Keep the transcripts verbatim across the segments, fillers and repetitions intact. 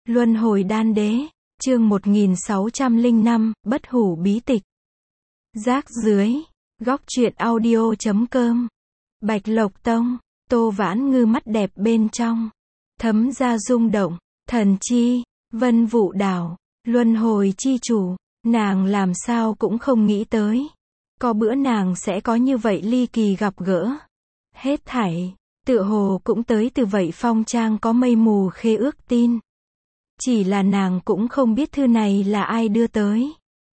Luân hồi đan đế, chương một nghìn sáu trăm lẻ năm, bất hủ bí tịch. Rác dưới, góc truyện audio chấm com. Bạch Lộc Tông, Tô Vãn Ngư mắt đẹp bên trong, thấm ra rung động, thần chi, Vân Vũ Đảo, luân hồi chi chủ, nàng làm sao cũng không nghĩ tới. Có bữa nàng sẽ có như vậy ly kỳ gặp gỡ. Hết thảy, tựa hồ cũng tới từ vậy phong trang có mây mù khê ước tin. Chỉ là nàng cũng không biết thư này là ai đưa tới.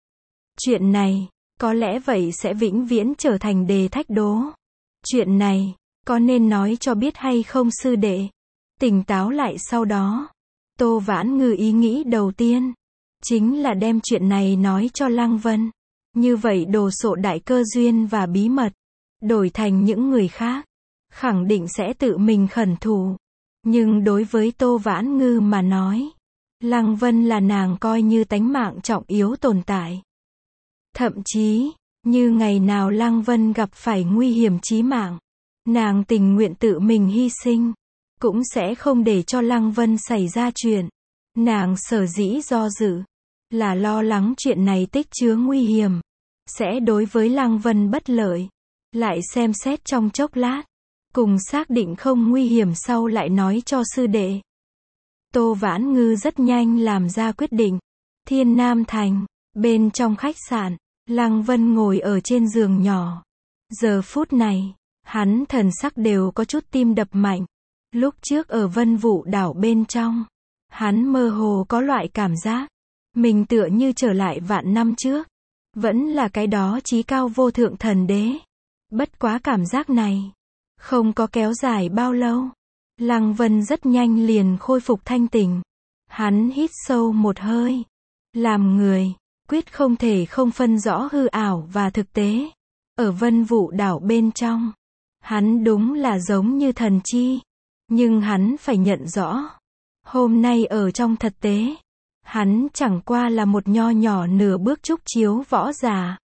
Chuyện này, có lẽ vậy sẽ vĩnh viễn trở thành đề thách đố. Chuyện này, có nên nói cho biết hay không sư đệ? Tỉnh táo lại sau đó. Tô Vãn Ngư ý nghĩ đầu tiên, chính là đem chuyện này nói cho Lăng Vân. Như vậy đồ sộ đại cơ duyên và bí mật, đổi thành những người khác, khẳng định sẽ tự mình khẩn thủ. Nhưng đối với Tô Vãn Ngư mà nói, Lăng Vân là nàng coi như tánh mạng trọng yếu tồn tại. Thậm chí, như ngày nào Lăng Vân gặp phải nguy hiểm chí mạng, nàng tình nguyện tự mình hy sinh, cũng sẽ không để cho Lăng Vân xảy ra chuyện. Nàng sở dĩ do dự, là lo lắng chuyện này tích chứa nguy hiểm, sẽ đối với Lăng Vân bất lợi. Lại xem xét trong chốc lát, cùng xác định không nguy hiểm sau lại nói cho sư đệ. Tô Vãn Ngư rất nhanh làm ra quyết định. Thiên Nam Thành, bên trong khách sạn, Lăng Vân ngồi ở trên giường nhỏ. Giờ phút này, hắn thần sắc đều có chút tim đập mạnh. Lúc trước ở Vân Vũ Đảo bên trong, hắn mơ hồ có loại cảm giác, mình tựa như trở lại vạn năm trước. Vẫn là cái đó chí cao vô thượng thần đế. Bất quá cảm giác này, không có kéo dài bao lâu. Lăng Vân rất nhanh liền khôi phục thanh tỉnh. Hắn hít sâu một hơi. Làm người, quyết không thể không phân rõ hư ảo và thực tế. Ở Vân Vũ Đảo bên trong, hắn đúng là giống như thần chi. Nhưng hắn phải nhận rõ, hôm nay ở trong thực tế, hắn chẳng qua là một nho nhỏ nửa bước trúc chiếu võ giả.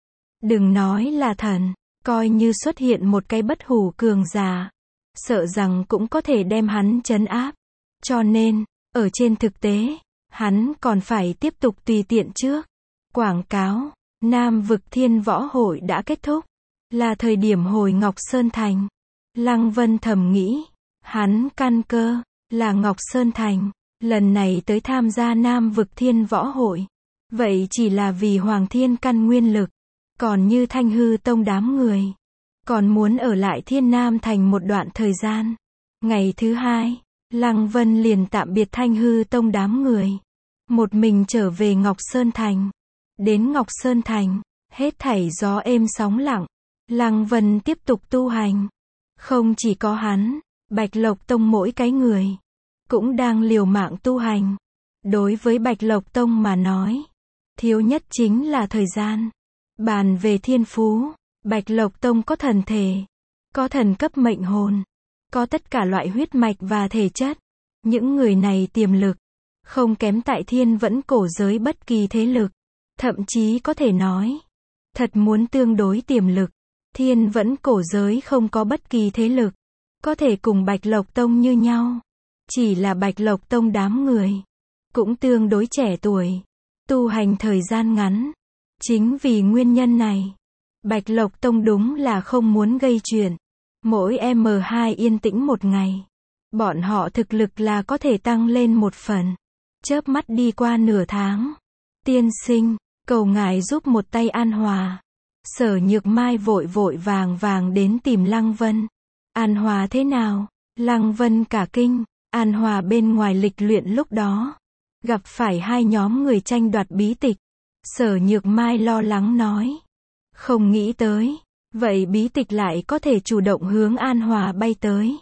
Đừng nói là thần, coi như xuất hiện một cái bất hủ cường giả, sợ rằng cũng có thể đem hắn trấn áp. Cho nên, ở trên thực tế, hắn còn phải tiếp tục tùy tiện trước. Quảng cáo, Nam Vực Thiên Võ Hội đã kết thúc, là thời điểm hồi Ngọc Sơn Thành. Lăng Vân thầm nghĩ, hắn căn cơ, là Ngọc Sơn Thành, lần này tới tham gia Nam Vực Thiên Võ Hội. Vậy chỉ là vì Hoàng Thiên căn nguyên lực, còn như Thanh Hư Tông đám người, còn muốn ở lại Thiên Nam Thành một đoạn thời gian. Ngày thứ hai, Lăng Vân liền tạm biệt Thanh Hư Tông đám người, một mình trở về Ngọc Sơn Thành. Đến Ngọc Sơn Thành, hết thảy gió êm sóng lặng. Lăng Vân tiếp tục tu hành. Không chỉ có hắn, Bạch Lộc Tông mỗi cái người cũng đang liều mạng tu hành. Đối với Bạch Lộc Tông mà nói, thiếu nhất chính là thời gian. Bàn về thiên phú, Bạch Lộc Tông có thần thể, có thần cấp mệnh hồn, có tất cả loại huyết mạch và thể chất. Những người này tiềm lực không kém tại thiên vẫn cổ giới bất kỳ thế lực. Thậm chí có thể nói, thật muốn tương đối tiềm lực, thiên vẫn cổ giới không có bất kỳ thế lực có thể cùng Bạch Lộc Tông như nhau. Chỉ là Bạch Lộc Tông đám người cũng tương đối trẻ tuổi, tu hành thời gian ngắn. Chính vì nguyên nhân này, Bạch Lộc Tông đúng là không muốn gây chuyện. Mỗi em hai yên tĩnh một ngày, bọn họ thực lực là có thể tăng lên một phần. Chớp mắt đi qua nửa tháng. Tiên sinh, cầu ngài giúp một tay An Hòa. Sở Nhược Mai vội vội vàng vàng đến tìm Lăng Vân. An Hòa thế nào? Lăng Vân cả kinh. An Hòa bên ngoài lịch luyện lúc đó, gặp phải hai nhóm người tranh đoạt bí tịch. Sở Nhược Mai lo lắng nói, không nghĩ tới, vậy bí tịch lại có thể chủ động hướng An Hòa bay tới,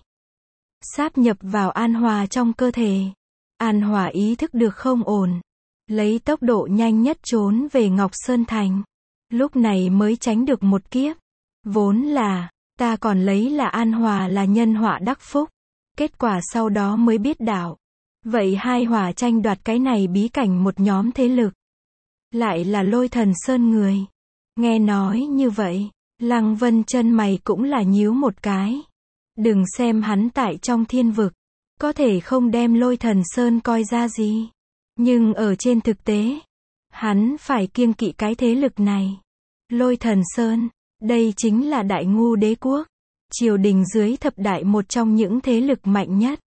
sáp nhập vào An Hòa trong cơ thể. An Hòa ý thức được không ổn, lấy tốc độ nhanh nhất trốn về Ngọc Sơn Thành. Lúc này mới tránh được một kiếp. Vốn là, ta còn lấy là An Hòa là nhân họa đắc phúc. Kết quả sau đó mới biết đạo. Vậy hai Hòa tranh đoạt cái này bí cảnh một nhóm thế lực, lại là Lôi Thần Sơn người. Nghe nói như vậy, Lăng Vân chân mày cũng là nhíu một cái. Đừng xem hắn tại trong thiên vực, có thể không đem Lôi Thần Sơn coi ra gì. Nhưng ở trên thực tế, hắn phải kiêng kỵ cái thế lực này. Lôi Thần Sơn, đây chính là Đại Ngu Đế quốc, triều đình dưới thập đại một trong những thế lực mạnh nhất.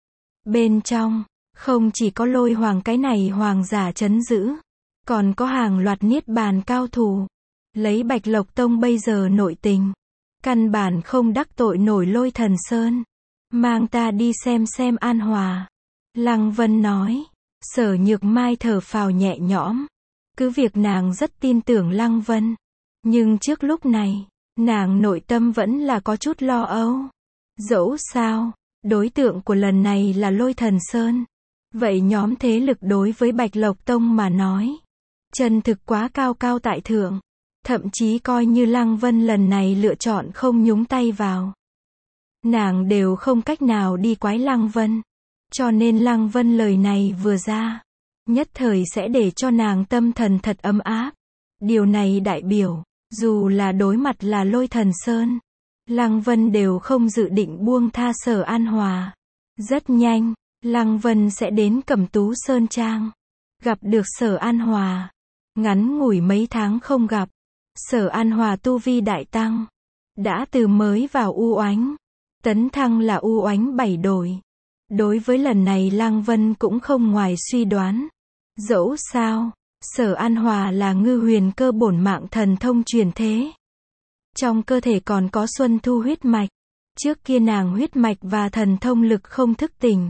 Bên trong, không chỉ có Lôi Hoàng cái này hoàng giả trấn giữ, còn có hàng loạt niết bàn cao thủ. Lấy Bạch Lộc Tông bây giờ nội tình, căn bản không đắc tội nổi Lôi Thần Sơn. Mang ta đi xem xem An Hòa. Lăng Vân nói. Sở Nhược Mai thở phào nhẹ nhõm. Cứ việc nàng rất tin tưởng Lăng Vân. Nhưng trước lúc này, nàng nội tâm vẫn là có chút lo âu. Dẫu sao, đối tượng của lần này là Lôi Thần Sơn. Vậy nhóm thế lực đối với Bạch Lộc Tông mà nói, chân thực quá cao cao tại thượng. Thậm chí coi như Lăng Vân lần này lựa chọn không nhúng tay vào, nàng đều không cách nào đi quái Lăng Vân. Cho nên Lăng Vân lời này vừa ra, nhất thời sẽ để cho nàng tâm thần thật ấm áp. Điều này đại biểu, dù là đối mặt là Lôi Thần Sơn, Lăng Vân đều không dự định buông tha Sở An Hòa. Rất nhanh, Lăng Vân sẽ đến Cẩm Tú Sơn Trang, gặp được Sở An Hòa. Ngắn ngủi mấy tháng không gặp, Sở An Hòa tu vi đại tăng, đã từ mới vào u oánh, tấn thăng là u oánh bảy đổi. Đối với lần này Lăng Vân cũng không ngoài suy đoán. Dẫu sao, Sở An Hòa là ngư huyền cơ bổn mạng thần thông truyền thế. Trong cơ thể còn có Xuân Thu huyết mạch. Trước kia nàng huyết mạch và thần thông lực không thức tỉnh.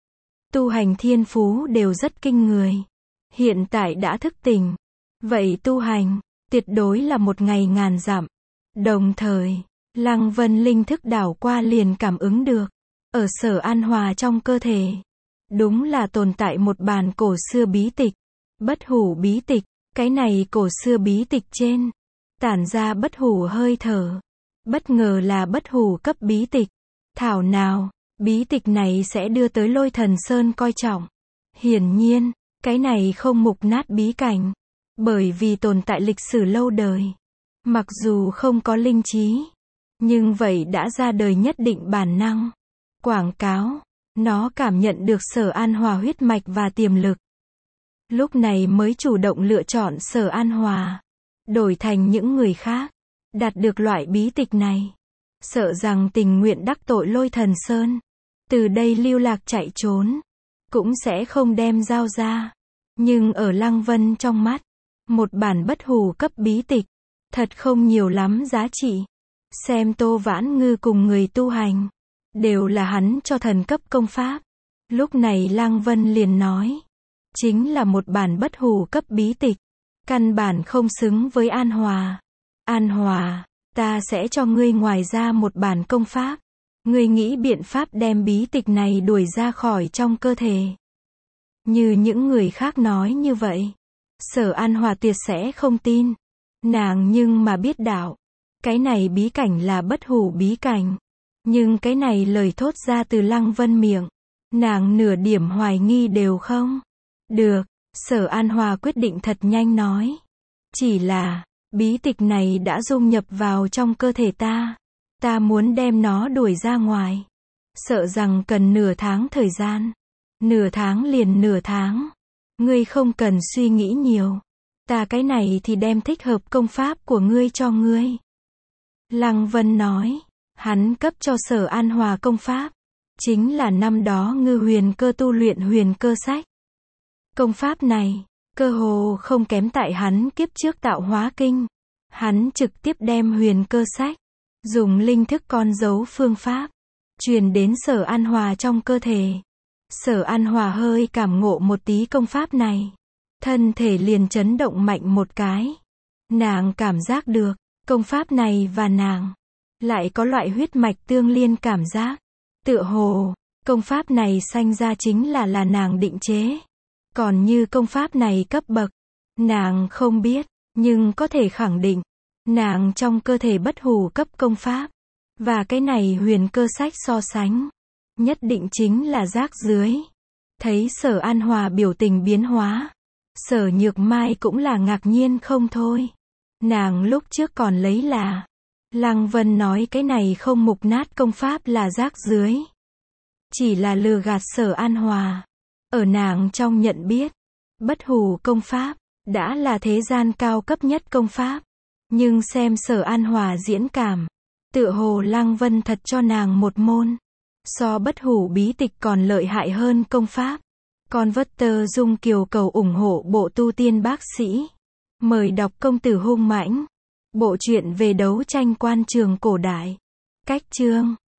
Tu hành thiên phú đều rất kinh người. Hiện tại đã thức tỉnh. Vậy tu hành, tuyệt đối là một ngày ngàn dặm. Đồng thời, Lăng Vân linh thức đảo qua liền cảm ứng được. Ở Sở An Hòa trong cơ thể, đúng là tồn tại một bản cổ xưa bí tịch. Bất hủ bí tịch, cái này cổ xưa bí tịch trên, tản ra bất hủ hơi thở. Bất ngờ là bất hủ cấp bí tịch. Thảo nào, bí tịch này sẽ đưa tới Lôi Thần Sơn coi trọng. Hiển nhiên, cái này không mục nát bí cảnh. Bởi vì tồn tại lịch sử lâu đời. Mặc dù không có linh trí, nhưng vậy đã ra đời nhất định bản năng. Quảng cáo, nó cảm nhận được Sở An Hòa huyết mạch và tiềm lực. Lúc này mới chủ động lựa chọn Sở An Hòa, đổi thành những người khác, đạt được loại bí tịch này. Sợ rằng tình nguyện đắc tội Lôi Thần Sơn, từ đây lưu lạc chạy trốn, cũng sẽ không đem giao ra. Nhưng ở Lăng Vân trong mắt, một bản bất hủ cấp bí tịch, thật không nhiều lắm giá trị. Xem Tô Vãn Ngư cùng người tu hành, đều là hắn cho thần cấp công pháp. Lúc này Lăng Vân liền nói, chính là một bản bất hủ cấp bí tịch, căn bản không xứng với An Hòa. An Hòa, ta sẽ cho ngươi ngoài ra một bản công pháp. Ngươi nghĩ biện pháp đem bí tịch này đuổi ra khỏi trong cơ thể. Như những người khác nói như vậy, Sở An Hòa tuyệt sẽ không tin. Nàng nhưng mà biết đạo, cái này bí cảnh là bất hủ bí cảnh. Nhưng cái này lời thốt ra từ Lăng Vân miệng, nàng nửa điểm hoài nghi đều không. Được, Sở An Hòa quyết định thật nhanh nói. Chỉ là, bí tịch này đã dung nhập vào trong cơ thể ta. Ta muốn đem nó đuổi ra ngoài. Sợ rằng cần nửa tháng thời gian. Nửa tháng liền nửa tháng. Ngươi không cần suy nghĩ nhiều. Ta cái này thì đem thích hợp công pháp của ngươi cho ngươi. Lăng Vân nói. Hắn cấp cho Sở An Hòa công pháp, chính là năm đó ngư huyền cơ tu luyện huyền cơ sách. Công pháp này, cơ hồ không kém tại hắn kiếp trước tạo hóa kinh. Hắn trực tiếp đem huyền cơ sách, dùng linh thức con dấu phương pháp, truyền đến Sở An Hòa trong cơ thể. Sở An Hòa hơi cảm ngộ một tí công pháp này, thân thể liền chấn động mạnh một cái. Nàng cảm giác được, công pháp này và nàng lại có loại huyết mạch tương liên cảm giác. Tựa hồ, công pháp này sanh ra chính là là nàng định chế. Còn như công pháp này cấp bậc, nàng không biết, nhưng có thể khẳng định, nàng trong cơ thể bất hủ cấp công pháp, và cái này huyền cơ sách so sánh, nhất định chính là rác dưới. Thấy Sở An Hòa biểu tình biến hóa, Sở Nhược Mai cũng là ngạc nhiên không thôi. Nàng lúc trước còn lấy là Lăng Vân nói cái này không mục nát công pháp là rác dưới. chỉ là lừa gạt Sở An Hòa. Ở nàng trong nhận biết, bất hủ công pháp, đã là thế gian cao cấp nhất công pháp. Nhưng xem Sở An Hòa diễn cảm, tựa hồ Lăng Vân thật cho nàng một môn. So bất hủ bí tịch còn lợi hại hơn công pháp. Converter Dung Kiều cầu ủng hộ bộ tu tiên bác sĩ. Mời đọc Công tử hung mãnh. Bộ truyện về đấu tranh quan trường cổ đại. Cách chương